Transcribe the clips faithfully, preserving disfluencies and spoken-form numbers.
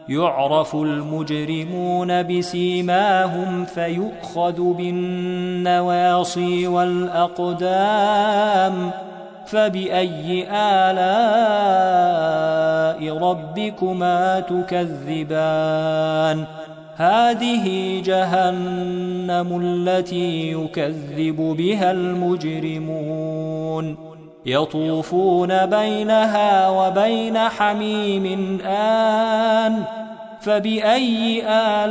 يعرف المجرمون بسيماهم فيؤخذ بالنواصي والأقدام فبأي آلاء ربكما تكذبان هذه جهنم التي يكذب بها المجرمون يطوفون بينها وبين حميم آن فبأي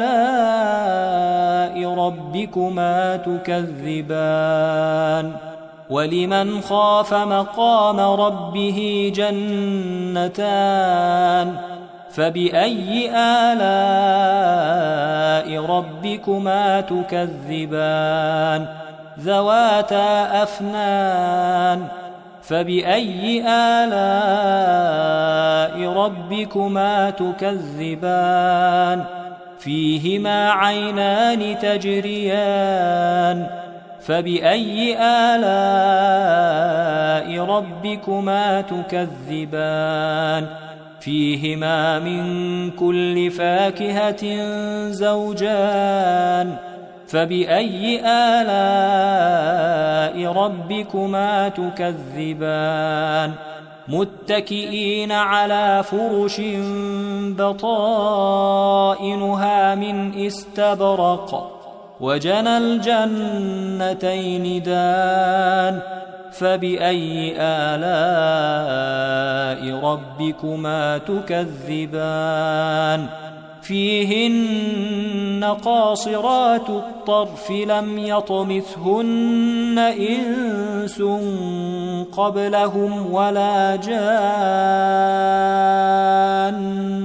آلاء ربكما تكذبان ولمن خاف مقام ربه جنتان فبأي آلاء ربكما تكذبان ذواتا أفنان فبأي آلاء ربكما تكذبان فيهما عينان تجريان فبأي آلاء ربكما تكذبان فيهما من كل فاكهة زوجان فبأي آلاء ربكما تكذبان متكئين على فرش بطائنها من استبرق وجنى الجنتين دان فبأي آلاء ربكما تكذبان فيهن قاصرات الطرف لم يطمثهن إنس قبلهم ولا جان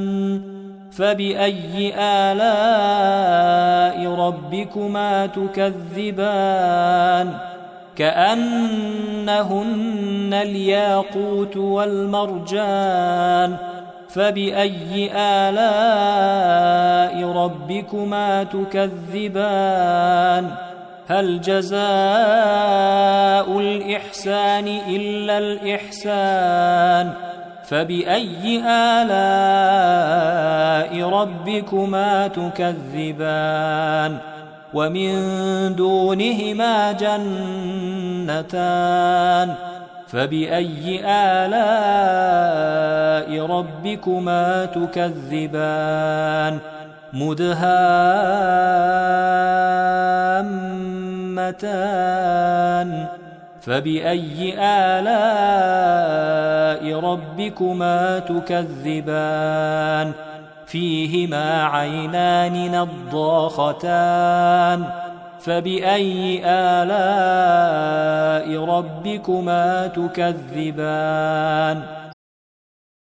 فبأي آلاء ربكما تكذبان كأنهن الياقوت والمرجان فبأي آلاء ربكما تكذبان هل جزاء الإحسان إلا الإحسان فبأي آلاء ربكما تكذبان ومن دونهما جنتان فبأي آلاء ربكما تكذبان مدهامتان فبأي آلاء ربكما تكذبان فيهما عينان نضاختان فبأي آلاء ربكما تكذبان